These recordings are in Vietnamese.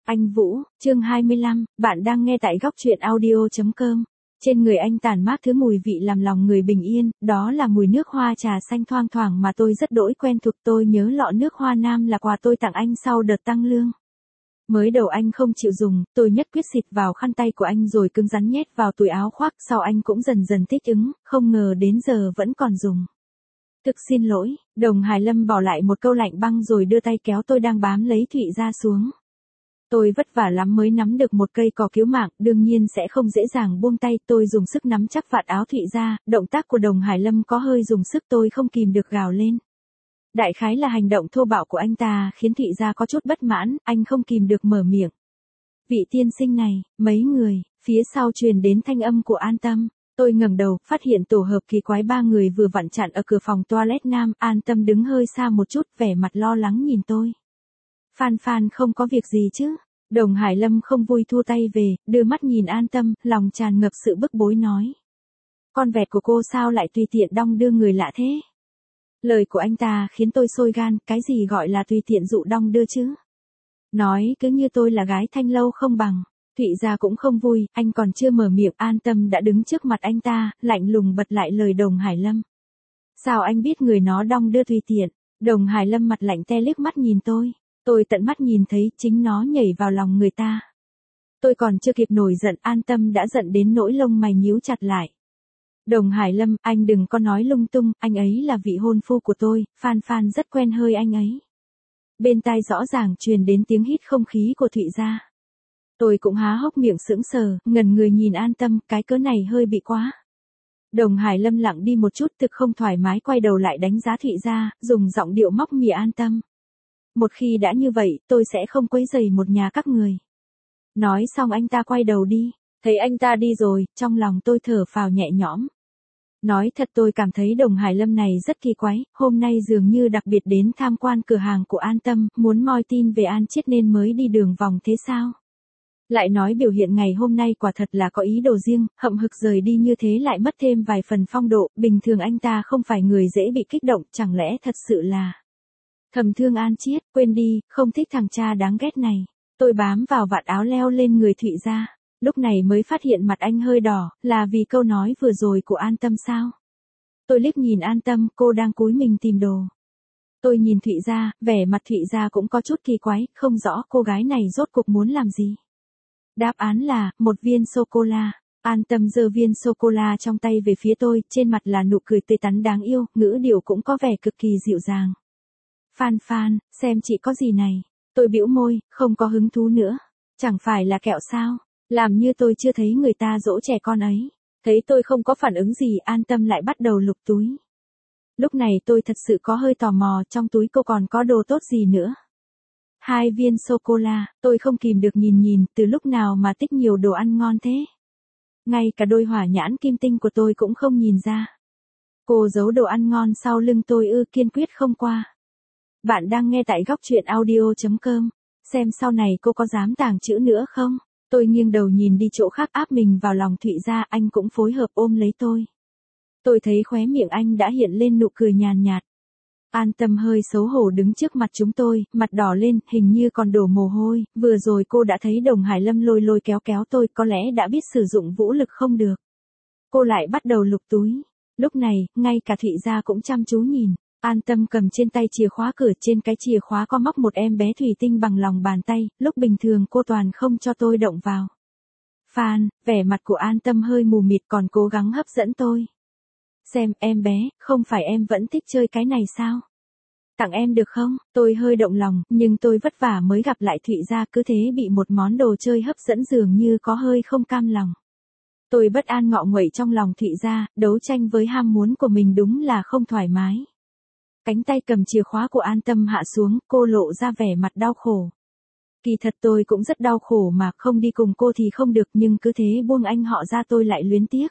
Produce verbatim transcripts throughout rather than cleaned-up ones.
Anh Vũ, chương hai mươi lăm, bạn đang nghe tại góc truyện audio chấm com. Trên người anh tản mát thứ mùi vị làm lòng người bình yên, đó là mùi nước hoa trà xanh thoang thoảng mà tôi rất đỗi quen thuộc. Tôi nhớ lọ nước hoa nam là quà tôi tặng anh sau đợt tăng lương. Mới đầu anh không chịu dùng, tôi nhất quyết xịt vào khăn tay của anh rồi cứng rắn nhét vào túi áo khoác, sau anh cũng dần dần thích ứng, không ngờ đến giờ vẫn còn dùng. Thực xin lỗi, Đồng Hải Lâm bỏ lại một câu lạnh băng rồi đưa tay kéo tôi đang bám lấy Thụy Gia xuống. Tôi vất vả lắm mới nắm được một cây cỏ cứu mạng, đương nhiên sẽ không dễ dàng buông tay. Tôi dùng sức nắm chắc vạt áo Thụy Gia, động tác của Đồng Hải Lâm có hơi dùng sức, tôi không kìm được gào lên. Đại khái là hành động thô bạo của anh ta khiến Thụy Gia có chút bất mãn, anh không kìm được mở miệng. Vị tiên sinh này, mấy người, phía sau truyền đến thanh âm của An Tâm. Tôi ngẩng đầu, phát hiện tổ hợp kỳ quái ba người vừa vặn chặn ở cửa phòng toilet nam. An Tâm đứng hơi xa một chút, vẻ mặt lo lắng nhìn tôi. Phan Phan không có việc gì chứ? Đồng Hải Lâm không vui thu tay về, đưa mắt nhìn An Tâm, lòng tràn ngập sự bức bối nói. Con vẹt của cô sao lại tùy tiện đong đưa người lạ thế? Lời của anh ta khiến tôi sôi gan, cái gì gọi là tùy tiện dụ đong đưa chứ? Nói cứ như tôi là gái thanh lâu không bằng. Thụy Gia cũng không vui, anh còn chưa mở miệng, An Tâm đã đứng trước mặt anh ta, lạnh lùng bật lại lời Đồng Hải Lâm. Sao anh biết người nó đong đưa tùy tiện? Đồng Hải Lâm mặt lạnh te liếc mắt nhìn tôi. Tôi tận mắt nhìn thấy chính nó nhảy vào lòng người ta. Tôi còn chưa kịp nổi giận, An Tâm đã giận đến nỗi lông mày nhíu chặt lại. Đồng Hải Lâm, anh đừng có nói lung tung, anh ấy là vị hôn phu của tôi, Phan Phan rất quen hơi anh ấy. Bên tai rõ ràng truyền đến tiếng hít không khí của Thụy Gia. Tôi cũng há hốc miệng sững sờ, ngẩn người nhìn An Tâm, cái cớ này hơi bị quá. Đồng Hải Lâm lặng đi một chút, thực không thoải mái quay đầu lại đánh giá Thụy Gia, dùng giọng điệu móc mỉa An Tâm. Một khi đã như vậy, tôi sẽ không quấy rầy một nhà các người. Nói xong anh ta quay đầu đi, thấy anh ta đi rồi, trong lòng tôi thở phào nhẹ nhõm. Nói thật tôi cảm thấy Đồng Hải Lâm này rất kỳ quái, hôm nay dường như đặc biệt đến tham quan cửa hàng của An Tâm, muốn moi tin về An Chiết nên mới đi đường vòng thế sao? Lại nói biểu hiện ngày hôm nay quả thật là có ý đồ riêng, hậm hực rời đi như thế lại mất thêm vài phần phong độ, bình thường anh ta không phải người dễ bị kích động, chẳng lẽ thật sự là... Thầm thương An Chiết, quên đi, không thích thằng cha đáng ghét này. Tôi bám vào vạt áo leo lên người Thụy Gia, lúc này mới phát hiện mặt anh hơi đỏ, là vì câu nói vừa rồi của An Tâm sao? Tôi liếc nhìn An Tâm, cô đang cúi mình tìm đồ. Tôi nhìn Thụy Gia, vẻ mặt Thụy Gia cũng có chút kỳ quái, không rõ cô gái này rốt cuộc muốn làm gì. Đáp án là, một viên sô-cô-la. An Tâm giơ viên sô-cô-la trong tay về phía tôi, trên mặt là nụ cười tươi tắn đáng yêu, ngữ điệu cũng có vẻ cực kỳ dịu dàng. Phan Phan, xem chị có gì này. Tôi bĩu môi, không có hứng thú nữa. Chẳng phải là kẹo sao? Làm như tôi chưa thấy người ta dỗ trẻ con ấy. Thấy tôi không có phản ứng gì, An Tâm lại bắt đầu lục túi. Lúc này tôi thật sự có hơi tò mò, trong túi cô còn có đồ tốt gì nữa. Hai viên sô-cô-la, tôi không kìm được nhìn nhìn, từ lúc nào mà tích nhiều đồ ăn ngon thế. Ngay cả đôi hỏa nhãn kim tinh của tôi cũng không nhìn ra. Cô giấu đồ ăn ngon sau lưng tôi ư, kiên quyết không qua. Bạn đang nghe tại góc truyện audio chấm com. Xem sau này cô có dám tàng chữ nữa không? Tôi nghiêng đầu nhìn đi chỗ khác, áp mình vào lòng Thụy Gia, anh cũng phối hợp ôm lấy tôi. Tôi thấy khóe miệng anh đã hiện lên nụ cười nhàn nhạt. An Tâm hơi xấu hổ đứng trước mặt chúng tôi, mặt đỏ lên, hình như còn đổ mồ hôi. Vừa rồi cô đã thấy Đồng Hải Lâm lôi lôi kéo kéo tôi, có lẽ đã biết sử dụng vũ lực không được. Cô lại bắt đầu lục túi. Lúc này, ngay cả Thụy Gia cũng chăm chú nhìn. An Tâm cầm trên tay chìa khóa cửa, trên cái chìa khóa có móc một em bé thủy tinh bằng lòng bàn tay, lúc bình thường cô toàn không cho tôi động vào. Phan, vẻ mặt của An Tâm hơi mù mịt còn cố gắng hấp dẫn tôi. Xem, em bé, không phải em vẫn thích chơi cái này sao? Tặng em được không? Tôi hơi động lòng, nhưng tôi vất vả mới gặp lại Thụy Gia, cứ thế bị một món đồ chơi hấp dẫn dường như có hơi không cam lòng. Tôi bất an ngọ nguậy trong lòng Thụy Gia, đấu tranh với ham muốn của mình đúng là không thoải mái. Cánh tay cầm chìa khóa của An Tâm hạ xuống, cô lộ ra vẻ mặt đau khổ. Kỳ thật tôi cũng rất đau khổ mà, không đi cùng cô thì không được, nhưng cứ thế buông anh họ ra tôi lại luyến tiếc.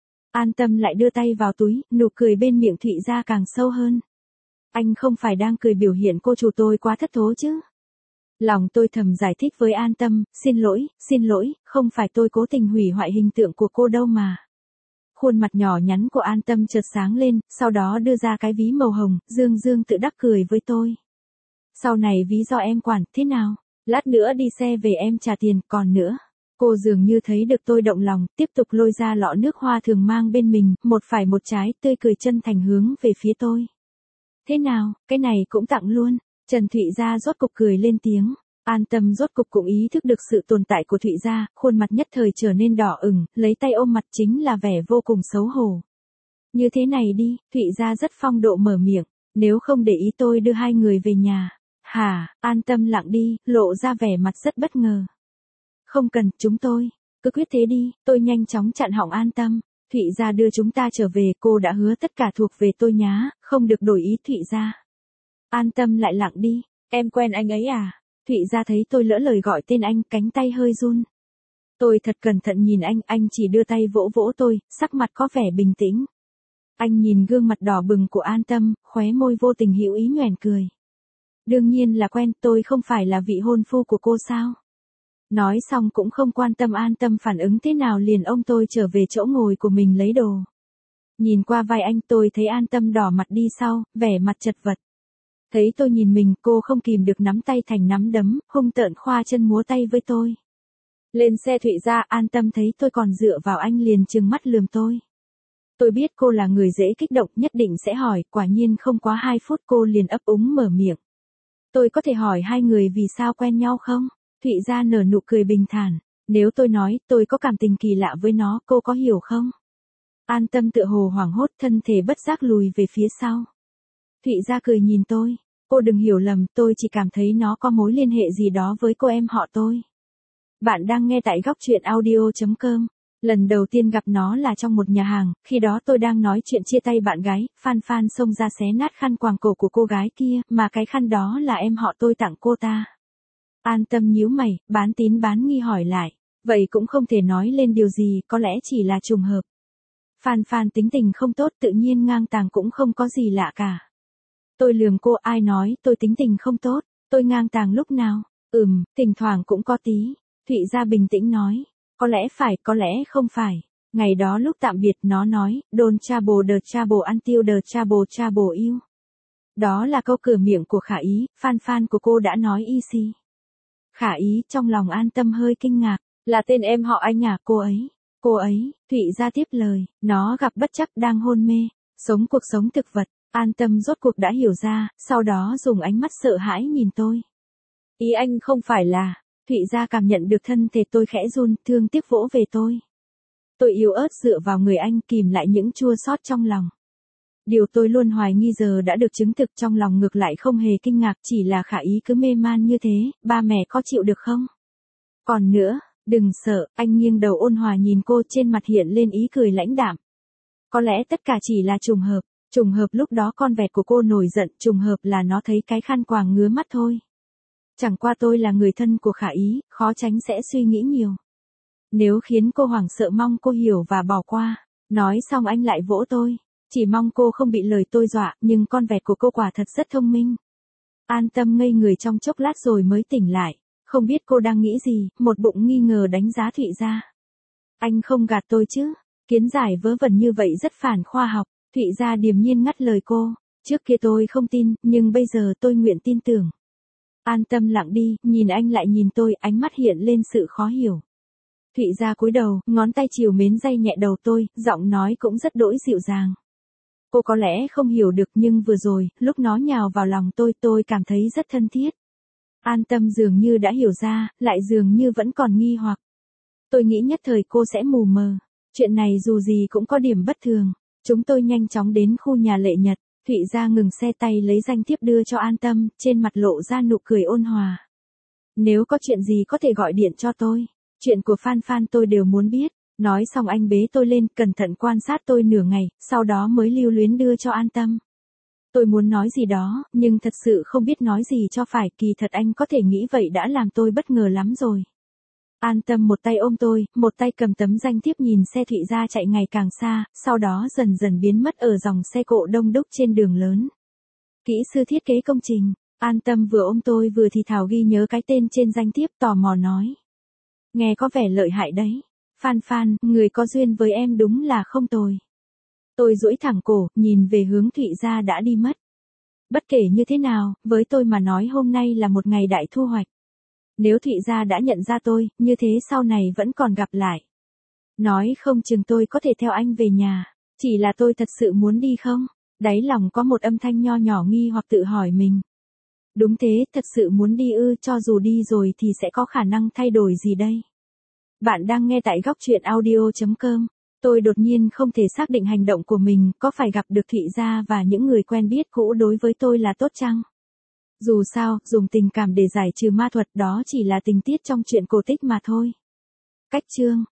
An Tâm lại đưa tay vào túi, nụ cười bên miệng Thụy Gia càng sâu hơn. Anh không phải đang cười biểu hiện cô chủ tôi quá thất thố chứ? Lòng tôi thầm giải thích với An Tâm, xin lỗi, xin lỗi, không phải tôi cố tình hủy hoại hình tượng của cô đâu mà. Khuôn mặt nhỏ nhắn của An Tâm chợt sáng lên, sau đó đưa ra cái ví màu hồng, dương dương tự đắc cười với tôi. Sau này ví do em quản, thế nào? Lát nữa đi xe về em trả tiền, còn nữa. Cô dường như thấy được tôi động lòng, tiếp tục lôi ra lọ nước hoa thường mang bên mình, một phải một trái, tươi cười chân thành hướng về phía tôi. Thế nào, cái này cũng tặng luôn. Trần Thụy Gia rốt cục cười lên tiếng. An Tâm rốt cục cũng ý thức được sự tồn tại của Thụy Gia, khuôn mặt nhất thời trở nên đỏ ửng, lấy tay ôm mặt chính là vẻ vô cùng xấu hổ. Như thế này đi, Thụy Gia rất phong độ mở miệng, nếu không để ý tôi đưa hai người về nhà. Hả, An Tâm lặng đi, lộ ra vẻ mặt rất bất ngờ. Không cần, chúng tôi, cứ quyết thế đi, tôi nhanh chóng chặn họng An Tâm. Thụy Gia đưa chúng ta trở về, cô đã hứa tất cả thuộc về tôi nhá, không được đổi ý Thụy Gia. An Tâm lại lặng đi, em quen anh ấy à? Thụy Gia thấy tôi lỡ lời gọi tên anh, cánh tay hơi run. Tôi thật cẩn thận nhìn anh, anh chỉ đưa tay vỗ vỗ tôi, sắc mặt có vẻ bình tĩnh. Anh nhìn gương mặt đỏ bừng của An Tâm, khóe môi vô tình hữu ý nhoẻn cười. Đương nhiên là quen, tôi không phải là vị hôn phu của cô sao? Nói xong cũng không quan tâm An Tâm phản ứng thế nào, liền ôm tôi trở về chỗ ngồi của mình lấy đồ. Nhìn qua vai anh, tôi thấy An Tâm đỏ mặt đi sau, vẻ mặt chật vật. Thấy tôi nhìn mình, cô không kìm được nắm tay thành nắm đấm, hung tợn khoa chân múa tay với tôi. Lên xe Thụy Gia, An Tâm thấy tôi còn dựa vào anh liền trừng mắt lườm tôi. Tôi biết cô là người dễ kích động, nhất định sẽ hỏi, quả nhiên không quá hai phút cô liền ấp úng mở miệng. Tôi có thể hỏi hai người vì sao quen nhau không? Thụy Gia nở nụ cười bình thản. Nếu tôi nói, tôi có cảm tình kỳ lạ với nó, cô có hiểu không? An Tâm tựa hồ hoảng hốt, thân thể bất giác lùi về phía sau. Thụy Gia cười nhìn tôi. Cô đừng hiểu lầm, tôi chỉ cảm thấy nó có mối liên hệ gì đó với cô em họ tôi. Bạn đang nghe tại góc truyện audio chấm com. Lần đầu tiên gặp nó là trong một nhà hàng, khi đó tôi đang nói chuyện chia tay bạn gái, Phan Phan xông ra xé nát khăn quàng cổ của cô gái kia, mà cái khăn đó là em họ tôi tặng cô ta. An Tâm nhíu mày, bán tín bán nghi hỏi lại. Vậy cũng không thể nói lên điều gì, có lẽ chỉ là trùng hợp. Phan Phan tính tình không tốt, tự nhiên ngang tàng cũng không có gì lạ cả. Tôi lườm cô, ai nói tôi tính tình không tốt, tôi ngang tàng lúc nào? Ừm, thỉnh thoảng cũng có tí. Thụy Gia bình tĩnh nói. Có lẽ phải, có lẽ không phải. Ngày đó lúc tạm biệt nó nói, Don Chabo de Chabo until the Chabo Chabo you. Đó là câu cửa miệng của Khả Ý, Phan Phan của cô đã nói easy. Khả Ý trong lòng An Tâm hơi kinh ngạc, là tên em họ anh à? Cô ấy, cô ấy, Thụy Gia tiếp lời, nó gặp bất trắc đang hôn mê, sống cuộc sống thực vật. An Tâm rốt cuộc đã hiểu ra, sau đó dùng ánh mắt sợ hãi nhìn tôi. Ý anh không phải là, Thụy Gia cảm nhận được thân thể tôi khẽ run, thương tiếc vỗ về tôi. Tôi yếu ớt dựa vào người anh, kìm lại những chua xót trong lòng. Điều tôi luôn hoài nghi giờ đã được chứng thực, trong lòng ngược lại không hề kinh ngạc, chỉ là Khả Ý cứ mê man như thế, ba mẹ có chịu được không? Còn nữa, đừng sợ, anh nghiêng đầu ôn hòa nhìn cô, trên mặt hiện lên ý cười lãnh đạm. Có lẽ tất cả chỉ là trùng hợp, trùng hợp lúc đó con vẹt của cô nổi giận, trùng hợp là nó thấy cái khăn quàng ngứa mắt thôi. Chẳng qua tôi là người thân của Khả Ý, khó tránh sẽ suy nghĩ nhiều. Nếu khiến cô hoảng sợ mong cô hiểu và bỏ qua. Nói xong anh lại vỗ tôi. Chỉ mong cô không bị lời tôi dọa, nhưng con vẹt của cô quả thật rất thông minh. An Tâm ngây người trong chốc lát rồi mới tỉnh lại. Không biết cô đang nghĩ gì, một bụng nghi ngờ đánh giá Thụy Gia. Anh không gạt tôi chứ? Kiến giải vớ vẩn như vậy rất phản khoa học. Thụy Gia điềm nhiên ngắt lời cô. Trước kia tôi không tin, nhưng bây giờ tôi nguyện tin tưởng. An Tâm lặng đi, nhìn anh lại nhìn tôi, ánh mắt hiện lên sự khó hiểu. Thụy Gia cúi đầu, ngón tay trìu mến day nhẹ đầu tôi, giọng nói cũng rất đỗi dịu dàng. Cô có lẽ không hiểu được, nhưng vừa rồi, lúc nó nhào vào lòng tôi, tôi cảm thấy rất thân thiết. An Tâm dường như đã hiểu ra, lại dường như vẫn còn nghi hoặc. Tôi nghĩ nhất thời cô sẽ mù mờ. Chuyện này dù gì cũng có điểm bất thường. Chúng tôi nhanh chóng đến khu nhà Lệ Nhật. Thụy Gia ngừng xe, tay lấy danh thiếp đưa cho An Tâm, trên mặt lộ ra nụ cười ôn hòa. Nếu có chuyện gì có thể gọi điện cho tôi. Chuyện của Phan Phan tôi đều muốn biết. Nói xong anh bế tôi lên, cẩn thận quan sát tôi nửa ngày, sau đó mới lưu luyến đưa cho An Tâm. Tôi muốn nói gì đó, nhưng thật sự không biết nói gì cho phải, kỳ thật anh có thể nghĩ vậy đã làm tôi bất ngờ lắm rồi. An Tâm một tay ôm tôi, một tay cầm tấm danh thiếp nhìn xe Thụy Gia chạy ngày càng xa, sau đó dần dần biến mất ở dòng xe cộ đông đúc trên đường lớn. Kỹ sư thiết kế công trình, An Tâm vừa ôm tôi vừa thì thào ghi nhớ cái tên trên danh thiếp, tò mò nói. Nghe có vẻ lợi hại đấy. Phan Phan, người có duyên với em đúng là không tồi. Tôi duỗi thẳng cổ, nhìn về hướng Thụy Gia đã đi mất. Bất kể như thế nào, với tôi mà nói hôm nay là một ngày đại thu hoạch. Nếu Thụy Gia đã nhận ra tôi, như thế sau này vẫn còn gặp lại. Nói không chừng tôi có thể theo anh về nhà. Chỉ là tôi thật sự muốn đi không? Đáy lòng có một âm thanh nho nhỏ nghi hoặc tự hỏi mình. Đúng thế, thật sự muốn đi ư, cho dù đi rồi thì sẽ có khả năng thay đổi gì đây? Bạn đang nghe tại góc truyện audio.com. Tôi đột nhiên không thể xác định hành động của mình có phải gặp được Thụy Gia và những người quen biết cũ đối với tôi là tốt chăng? Dù sao, dùng tình cảm để giải trừ ma thuật đó chỉ là tình tiết trong chuyện cổ tích mà thôi. Cách chương